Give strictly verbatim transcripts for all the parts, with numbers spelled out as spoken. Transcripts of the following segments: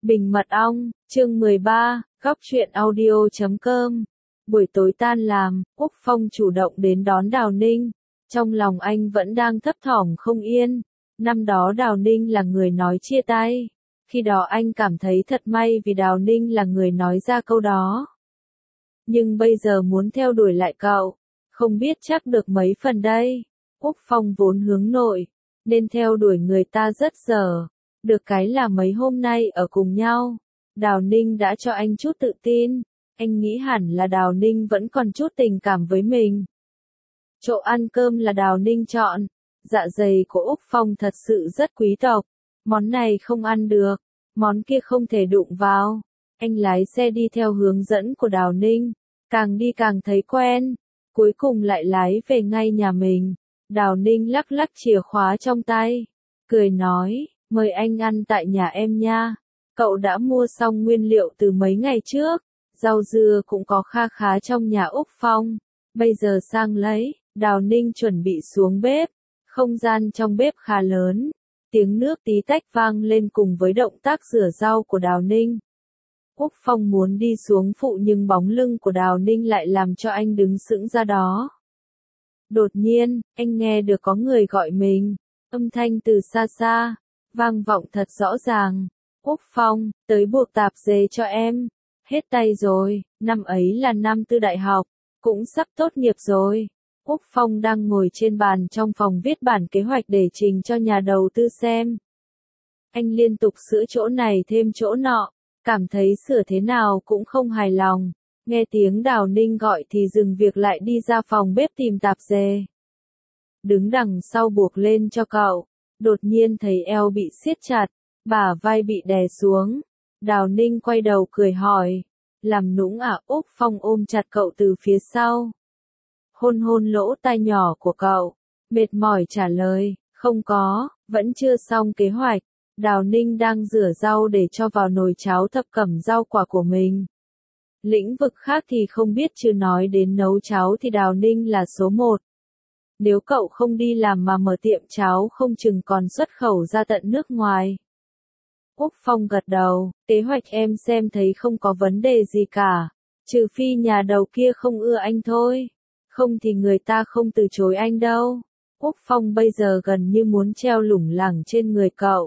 Bình mật ong, chương mười ba, góc truyện audio chấm com. Buổi tối tan làm, Úc Phong chủ động đến đón Đào Ninh. Trong lòng anh vẫn đang thấp thỏm không yên. Năm đó Đào Ninh là người nói chia tay. Khi đó anh cảm thấy thật may vì Đào Ninh là người nói ra câu đó. Nhưng bây giờ muốn theo đuổi lại cậu, không biết chắc được mấy phần đây. Úc Phong vốn hướng nội, nên theo đuổi người ta rất dở. Được cái là mấy hôm nay ở cùng nhau, Đào Ninh đã cho anh chút tự tin. Anh nghĩ hẳn là Đào Ninh vẫn còn chút tình cảm với mình. Chỗ ăn cơm là Đào Ninh chọn. Dạ dày của Úc Phong thật sự rất quý tộc. Món này không ăn được, món kia không thể đụng vào. Anh lái xe đi theo hướng dẫn của Đào Ninh, càng đi càng thấy quen. Cuối cùng lại lái về ngay nhà mình. Đào Ninh lắc lắc chìa khóa trong tay, cười nói, mời anh ăn tại nhà em nha. Cậu đã mua xong nguyên liệu từ mấy ngày trước, rau dưa cũng có kha khá trong nhà Úc Phong. Bây giờ sang lấy. Đào Ninh chuẩn bị xuống bếp. Không gian trong bếp khá lớn. Tiếng nước tí tách vang lên cùng với động tác rửa rau của Đào Ninh. Úc Phong muốn đi xuống phụ nhưng bóng lưng của Đào Ninh lại làm cho anh đứng sững ra đó. Đột nhiên, anh nghe được có người gọi mình. Âm thanh từ xa xa, vang vọng thật rõ ràng. Úc Phong, tới buộc tạp dề cho em. Hết tay rồi, năm ấy là năm tư đại học, cũng sắp tốt nghiệp rồi. Úc Phong đang ngồi trên bàn trong phòng viết bản kế hoạch để trình cho nhà đầu tư xem. Anh liên tục sửa chỗ này thêm chỗ nọ, cảm thấy sửa thế nào cũng không hài lòng. Nghe tiếng Đào Ninh gọi thì dừng việc lại đi ra phòng bếp tìm tạp dề. Đứng đằng sau buộc lên cho cậu, đột nhiên thấy eo bị siết chặt, bả vai bị đè xuống. Đào Ninh quay đầu cười hỏi, làm nũng à? Úc Phong ôm chặt cậu từ phía sau. Hôn hôn lỗ tai nhỏ của cậu, mệt mỏi trả lời, không có, vẫn chưa xong kế hoạch. Đào Ninh đang rửa rau để cho vào nồi cháo thập cẩm rau quả của mình. Lĩnh vực khác thì không biết, chứ nói đến nấu cháo thì Đào Ninh là số một. Nếu cậu không đi làm mà mở tiệm cháo không chừng còn xuất khẩu ra tận nước ngoài. Úc Phong gật đầu, kế hoạch em xem thấy không có vấn đề gì cả, trừ phi nhà đầu kia không ưa anh thôi, không thì người ta không từ chối anh đâu. Úc Phong bây giờ gần như muốn treo lủng lẳng trên người cậu,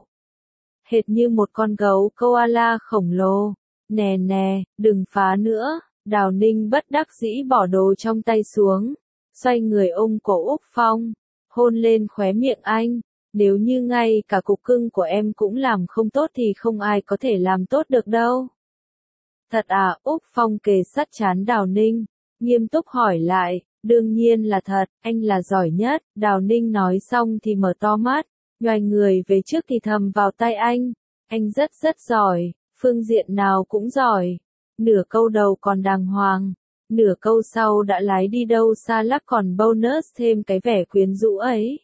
hệt như một con gấu koala khổng lồ. Nè nè, đừng phá nữa. Đào Ninh bất đắc dĩ bỏ đồ trong tay xuống, xoay người ôm cổ Úc Phong, hôn lên khóe miệng anh. Nếu như ngay cả cục cưng của em cũng làm không tốt thì không ai có thể làm tốt được đâu. Thật à? Úc Phong kề sát trán Đào Ninh, nghiêm túc hỏi lại. Đương nhiên là thật, anh là giỏi nhất. Đào Ninh nói xong thì mở to mắt, nhoài người về trước thì thầm vào tai anh. Anh rất rất giỏi, phương diện nào cũng giỏi. Nửa câu đầu còn đàng hoàng, nửa câu sau đã lái đi đâu xa lắc còn bonus thêm cái vẻ quyến rũ ấy.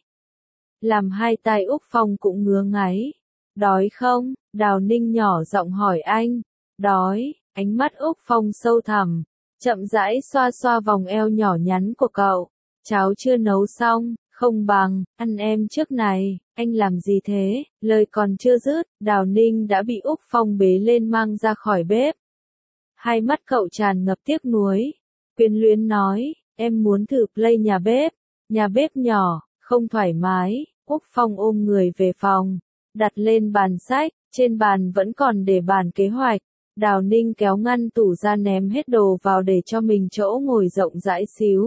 Làm hai tai Úc Phong cũng ngứa ngáy. Đói không? Đào Ninh nhỏ giọng hỏi anh. Đói. Ánh mắt Úc Phong sâu thẳm, chậm rãi xoa xoa vòng eo nhỏ nhắn của cậu. Cháo chưa nấu xong, không bằng, ăn em trước này. Anh làm gì thế? Lời còn chưa dứt, Đào Ninh đã bị Úc Phong bế lên mang ra khỏi bếp. Hai mắt cậu tràn ngập tiếc nuối, quyến luyến nói, em muốn thử play nhà bếp. Nhà bếp nhỏ, không thoải mái. Úc Phong ôm người về phòng, đặt lên bàn sách, trên bàn vẫn còn để bản kế hoạch. Đào Ninh kéo ngăn tủ ra ném hết đồ vào để cho mình chỗ ngồi rộng rãi xíu.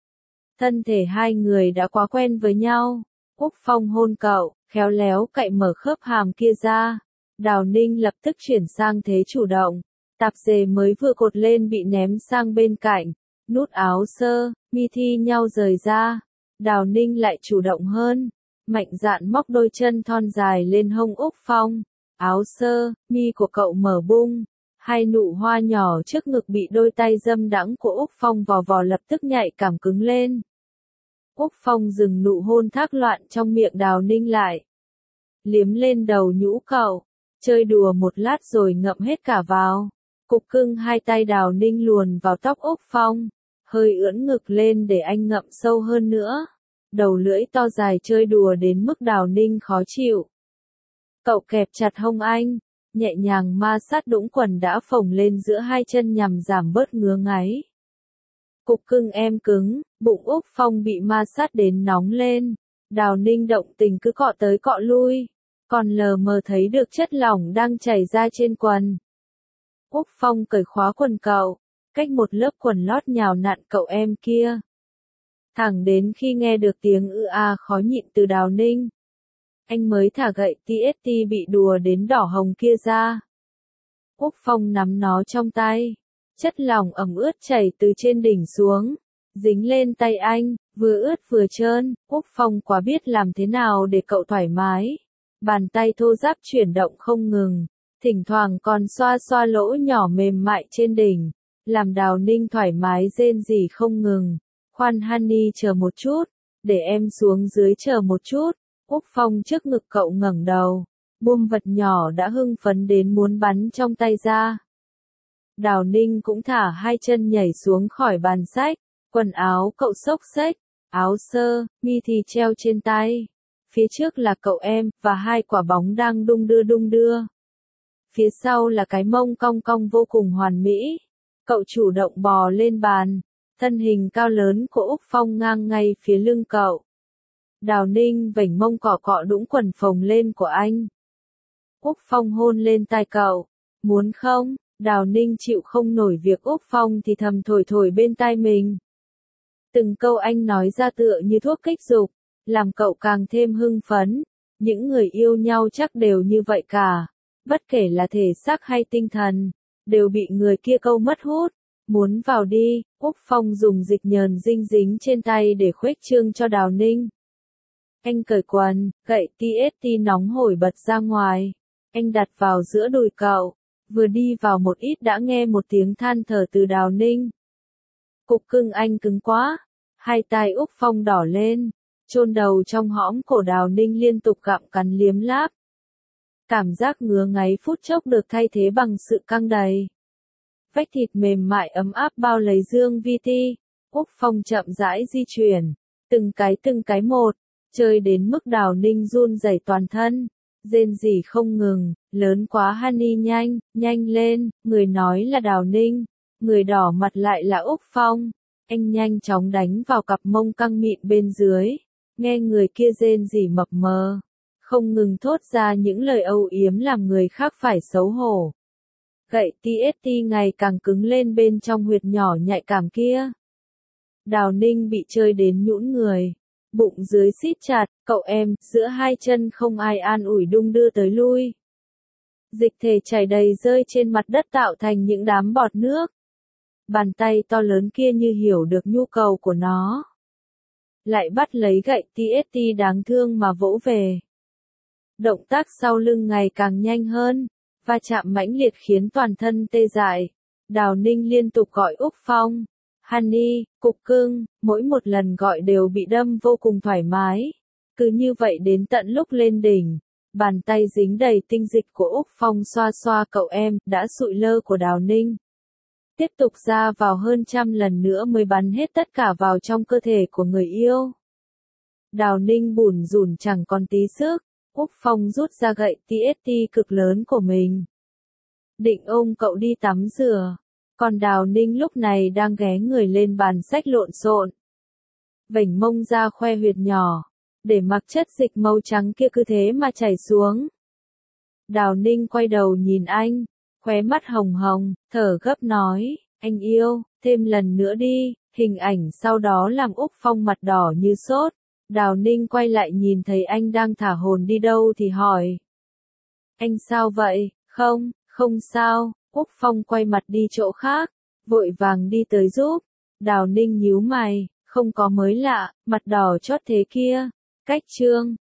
Thân thể hai người đã quá quen với nhau. Úc Phong hôn cậu, khéo léo cạy mở khớp hàm kia ra. Đào Ninh lập tức chuyển sang thế chủ động. Tạp dề mới vừa cột lên bị ném sang bên cạnh. Nút áo sơ, mi thi nhau rời ra. Đào Ninh lại chủ động hơn, mạnh dạn móc đôi chân thon dài lên hông Úc Phong. Áo sơ, mi của cậu mở bung. Hai nụ hoa nhỏ trước ngực bị đôi tay dâm đãng của Úc Phong vò vò lập tức nhạy cảm cứng lên. Úc Phong dừng nụ hôn thác loạn trong miệng Đào Ninh lại. Liếm lên đầu nhũ cậu, chơi đùa một lát rồi ngậm hết cả vào. Cục cưng hai tay Đào Ninh luồn vào tóc Úc Phong, hơi ưỡn ngực lên để anh ngậm sâu hơn nữa. Đầu lưỡi to dài chơi đùa đến mức Đào Ninh khó chịu. Cậu kẹp chặt hông anh, nhẹ nhàng ma sát đũng quần đã phồng lên giữa hai chân nhằm giảm bớt ngứa ngáy. Cục cưng em cứng, bụng Úc Phong bị ma sát đến nóng lên. Đào Ninh động tình cứ cọ tới cọ lui, còn lờ mờ thấy được chất lỏng đang chảy ra trên quần. Úc Phong cởi khóa quần cậu, cách một lớp quần lót nhào nặn cậu em kia. Thẳng đến khi nghe được tiếng ư a khó nhịn từ Đào Ninh, anh mới thả gậy tê ét tê bị đùa đến đỏ hồng kia ra. Úc Phong nắm nó trong tay, chất lỏng ẩm ướt chảy từ trên đỉnh xuống, dính lên tay anh, vừa ướt vừa trơn. Úc Phong quá biết làm thế nào để cậu thoải mái. Bàn tay thô ráp chuyển động không ngừng, thỉnh thoảng còn xoa xoa lỗ nhỏ mềm mại trên đỉnh, làm Đào Ninh thoải mái rên rỉ không ngừng. Khoan Honey chờ một chút, để em xuống dưới chờ một chút. Úc Phong trước ngực cậu ngẩng đầu, buông vật nhỏ đã hưng phấn đến muốn bắn trong tay ra. Đào Ninh cũng thả hai chân nhảy xuống khỏi bàn sách, quần áo cậu xốc xếch, áo sơ, mi thì treo trên tay. Phía trước là cậu em, và hai quả bóng đang đung đưa đung đưa. Phía sau là cái mông cong cong vô cùng hoàn mỹ. Cậu chủ động bò lên bàn, thân hình cao lớn của Úc Phong ngang ngay phía lưng cậu. Đào Ninh vểnh mông cọ cọ đũng quần phồng lên của anh. Úc Phong hôn lên tai cậu. Muốn không? Đào Ninh chịu không nổi việc Úc Phong thì thầm thổi thổi bên tai mình. Từng câu anh nói ra tựa như thuốc kích dục, làm cậu càng thêm hưng phấn. Những người yêu nhau chắc đều như vậy cả. Bất kể là thể xác hay tinh thần, đều bị người kia câu mất hút. Muốn vào đi, Úc Phong dùng dịch nhờn dinh dính trên tay để khuếch trương cho Đào Ninh. Anh cởi quần, gậy tê ét tê nóng hổi bật ra ngoài. Anh đặt vào giữa đùi cậu. Vừa đi vào một ít đã nghe một tiếng than thở từ Đào Ninh. Cục cưng anh cứng quá. Hai tai Úc Phong đỏ lên, chôn đầu trong hõm cổ Đào Ninh liên tục gặm cắn liếm láp. Cảm giác ngứa ngáy phút chốc được thay thế bằng sự căng đầy. Vách thịt mềm mại ấm áp bao lấy dương vi ti. Úc Phong chậm rãi di chuyển, từng cái từng cái một, chơi đến mức Đào Ninh run rẩy toàn thân. Rên rỉ không ngừng, lớn quá Honey nhanh, nhanh lên, người nói là Đào Ninh, người đỏ mặt lại là Úc Phong. Anh nhanh chóng đánh vào cặp mông căng mịn bên dưới, nghe người kia rên rỉ mập mờ, không ngừng thốt ra những lời âu yếm làm người khác phải xấu hổ. Gậy tê ét tê ngày càng cứng lên bên trong huyệt nhỏ nhạy cảm kia. Đào Ninh bị chơi đến nhũn người. Bụng dưới siết chặt, cậu em, giữa hai chân không ai an ủi đung đưa tới lui. Dịch thể chảy đầy rơi trên mặt đất tạo thành những đám bọt nước. Bàn tay to lớn kia như hiểu được nhu cầu của nó. Lại bắt lấy gậy tê ét tê đáng thương mà vỗ về. Động tác sau lưng ngày càng nhanh hơn, va chạm mãnh liệt khiến toàn thân tê dại. Đào Ninh liên tục gọi Úc Phong. Honey, cục cưng, mỗi một lần gọi đều bị đâm vô cùng thoải mái. Cứ như vậy đến tận lúc lên đỉnh, bàn tay dính đầy tinh dịch của Úc Phong xoa xoa cậu em, đã sụi lơ của Đào Ninh. Tiếp tục ra vào hơn trăm lần nữa mới bắn hết tất cả vào trong cơ thể của người yêu. Đào Ninh bủn rủn chẳng còn tí sức, Úc Phong rút ra gậy tê ét tê cực lớn của mình. Định ôm cậu đi tắm rửa. Còn Đào Ninh lúc này đang ghé người lên bàn sách lộn xộn. Vểnh mông ra khoe huyệt nhỏ, để mặc chất dịch màu trắng kia cứ thế mà chảy xuống. Đào Ninh quay đầu nhìn anh, khóe mắt hồng hồng, thở gấp nói, anh yêu, thêm lần nữa đi. Hình ảnh sau đó làm Úc Phong mặt đỏ như sốt. Đào Ninh quay lại nhìn thấy anh đang thả hồn đi đâu thì hỏi. Anh sao vậy? Không, không sao. Úc Phong quay mặt đi chỗ khác, vội vàng đi tới giúp. Đào Ninh nhíu mày, không có mới lạ, mặt đỏ chót thế kia. Cách chương